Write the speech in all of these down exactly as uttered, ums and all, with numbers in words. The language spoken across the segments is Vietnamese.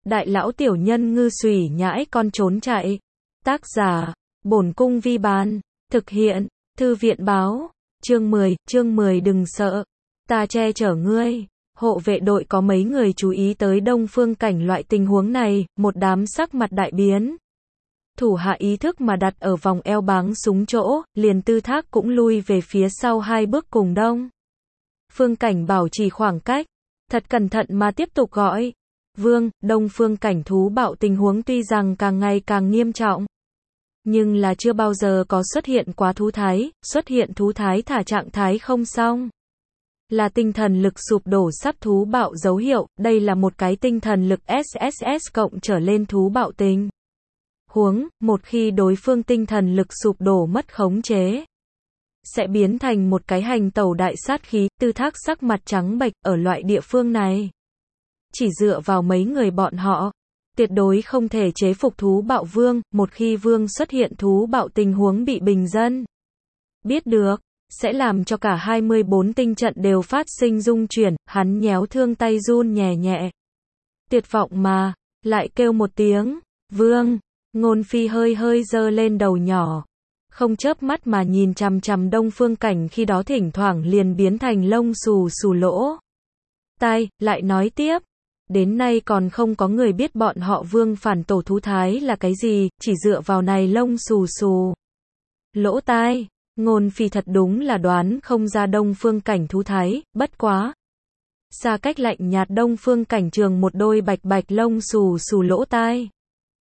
Đại lão tiểu nhân ngư xùy nhãi con trốn chạy. Tác giả, Bổn Cung Vi Bán. Thực hiện, Thư viện báo. Chương mười, chương mười đừng sợ. Ta che chở ngươi. Hộ vệ đội có mấy người chú ý tới Đông Phương Cảnh loại tình huống này, một đám sắc mặt đại biến. Thủ hạ ý thức mà đặt ở vòng eo báng súng chỗ, liền Tư Thác cũng lui về phía sau hai bước cùng Đông Phương Cảnh bảo trì khoảng cách. Thật cẩn thận mà tiếp tục gọi. Vương, Đông Phương Cảnh thú bạo tình huống tuy rằng càng ngày càng nghiêm trọng. Nhưng là chưa bao giờ có xuất hiện quá thú thái, xuất hiện thú thái thả trạng thái không xong. Là tinh thần lực sụp đổ sắp thú bạo dấu hiệu, đây là một cái tinh thần lực ét ét ét cộng trở lên thú bạo tình huống, một khi đối phương tinh thần lực sụp đổ mất khống chế, sẽ biến thành một cái hành tẩu đại sát khí. Tư Thác sắc mặt trắng bệch, ở loại địa phương này. Chỉ dựa vào mấy người bọn họ, tuyệt đối không thể chế phục thú bạo vương, một khi vương xuất hiện thú bạo tình huống bị bình dân biết được, sẽ làm cho cả hai mươi bốn tinh trận đều phát sinh rung chuyển. Hắn nhéo thương tay run nhẹ nhẹ. Tuyệt vọng mà, lại kêu một tiếng, vương. Ngôn Phi hơi hơi giơ lên đầu nhỏ, không chớp mắt mà nhìn chằm chằm Đông Phương Cảnh, khi đó thỉnh thoảng liền biến thành lông xù xù lỗ tai, lại nói tiếp. Đến nay còn không có người biết bọn họ vương phản tổ thú thái là cái gì, chỉ dựa vào này lông xù xù lỗ tai, Ngôn Phi thật đúng là đoán không ra Đông Phương Cảnh thú thái, bất quá. Xa cách lạnh nhạt Đông Phương Cảnh trường một đôi bạch bạch lông xù xù lỗ tai.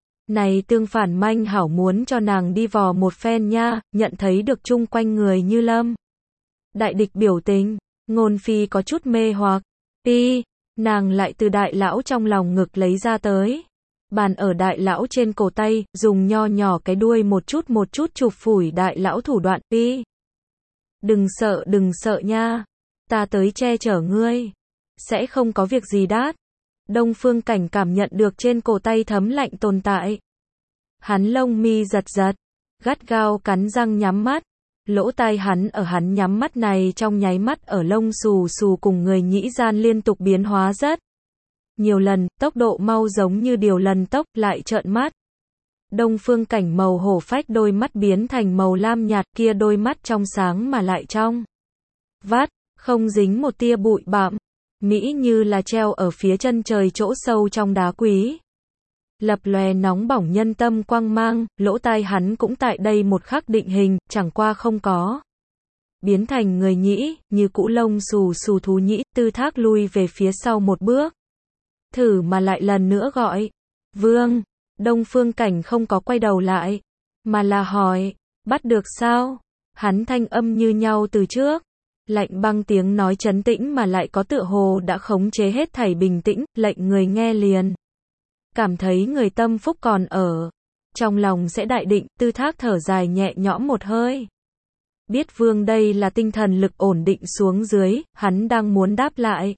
Này tương phản manh hảo muốn cho nàng đi vò một phen nha, nhận thấy được chung quanh người như lâm đại địch biểu tình, Ngôn Phi có chút mê hoặc. Pi, nàng lại từ đại lão trong lòng ngực lấy ra tới. Bàn ở đại lão trên cổ tay, dùng nho nhỏ cái đuôi một chút một chút chụp phủi đại lão thủ đoạn. Pi, đừng sợ đừng sợ nha, ta tới che chở ngươi, sẽ không có việc gì đát. Đông Phương Cảnh cảm nhận được trên cổ tay thấm lạnh tồn tại. Hắn lông mi giật giật, gắt gao cắn răng nhắm mắt. Lỗ tai hắn ở hắn nhắm mắt này trong nháy mắt ở lông xù xù cùng người nhĩ gian liên tục biến hóa rất nhiều lần, tốc độ mau giống như điều lần tốc, lại trợn mắt. Đông Phương Cảnh màu hổ phách đôi mắt biến thành màu lam nhạt, kia đôi mắt trong sáng mà lại trong vắt, không dính một tia bụi bặm, mỹ như là treo ở phía chân trời chỗ sâu trong đá quý. Lập lòe nóng bỏng nhân tâm quang mang, lỗ tai hắn cũng tại đây một khắc định hình, chẳng qua không có biến thành người nhĩ, như cũ lông xù xù thú nhĩ. Tư Thác lui về phía sau một bước, thử mà lại lần nữa gọi, vương. Đông Phương Cảnh không có quay đầu lại, mà là hỏi, bắt được sao? Hắn thanh âm như nhau từ trước, lạnh băng tiếng nói trấn tĩnh mà lại có tựa hồ đã khống chế hết thảy bình tĩnh, lệnh người nghe liền cảm thấy người tâm phúc còn ở, trong lòng sẽ đại định. Tư Thác thở dài nhẹ nhõm một hơi. Biết vương đây là tinh thần lực ổn định xuống dưới, hắn đang muốn đáp lại.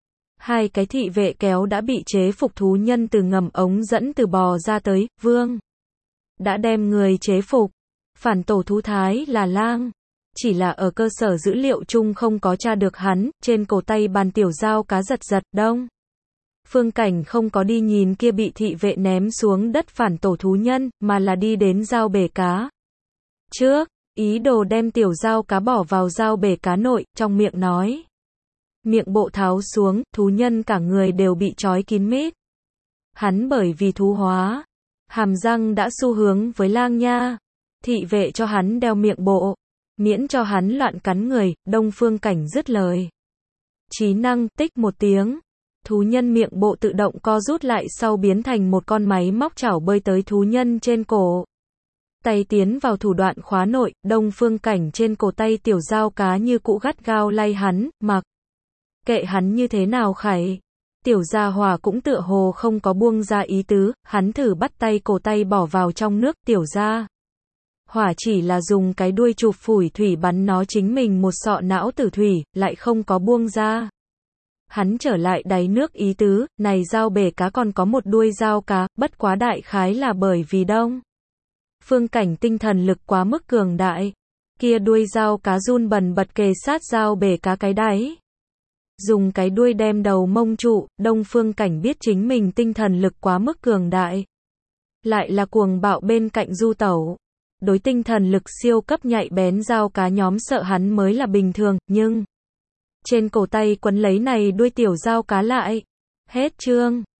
Hai cái thị vệ kéo đã bị chế phục thú nhân từ ngầm ống dẫn từ bò ra tới. Vương đã đem người chế phục. Phản tổ thú thái là lang, chỉ là ở cơ sở dữ liệu chung không có tra được hắn. Trên cổ tay bàn tiểu dao cá giật giật. Đông Phương Cảnh không có đi nhìn kia bị thị vệ ném xuống đất phản tổ thú nhân, mà là đi đến dao bể cá trước, ý đồ đem tiểu dao cá bỏ vào dao bể cá nội, trong miệng nói. Miệng bộ tháo xuống, thú nhân cả người đều bị trói kín mít. Hắn bởi vì thú hóa, hàm răng đã xu hướng với lang nha. Thị vệ cho hắn đeo miệng bộ, miễn cho hắn loạn cắn người. Đông Phương Cảnh dứt lời. Trí năng, tích một tiếng. Thú nhân miệng bộ tự động co rút lại sau biến thành một con máy móc chảo bơi tới thú nhân trên cổ. Tay tiến vào thủ đoạn khóa nội, Đông Phương Cảnh trên cổ tay tiểu dao cá như cũ gắt gao lay hắn, mặc kệ hắn như thế nào khải. Tiểu gia hỏa cũng tựa hồ không có buông ra ý tứ, hắn thử bắt tay cổ tay bỏ vào trong nước. Tiểu gia hỏa chỉ là dùng cái đuôi chụp phủi thủy bắn nó chính mình một sọ não tử thủy, lại không có buông ra. Hắn trở lại đáy nước ý tứ, này dao bể cá còn có một đuôi dao cá, bất quá đại khái là bởi vì Đông Phương Cảnh tinh thần lực quá mức cường đại. Kia đuôi dao cá run bần bật kề sát dao bể cá cái đáy. dùng cái đuôi đem đầu mông trụ, Đông Phương Cảnh biết chính mình tinh thần lực quá mức cường đại. Lại là cuồng bạo bên cạnh du tẩu. Đối tinh thần lực siêu cấp nhạy bén dao cá nhóm sợ hắn mới là bình thường, nhưng trên cổ tay quấn lấy này đuôi tiểu dao cá lại. Hết chương.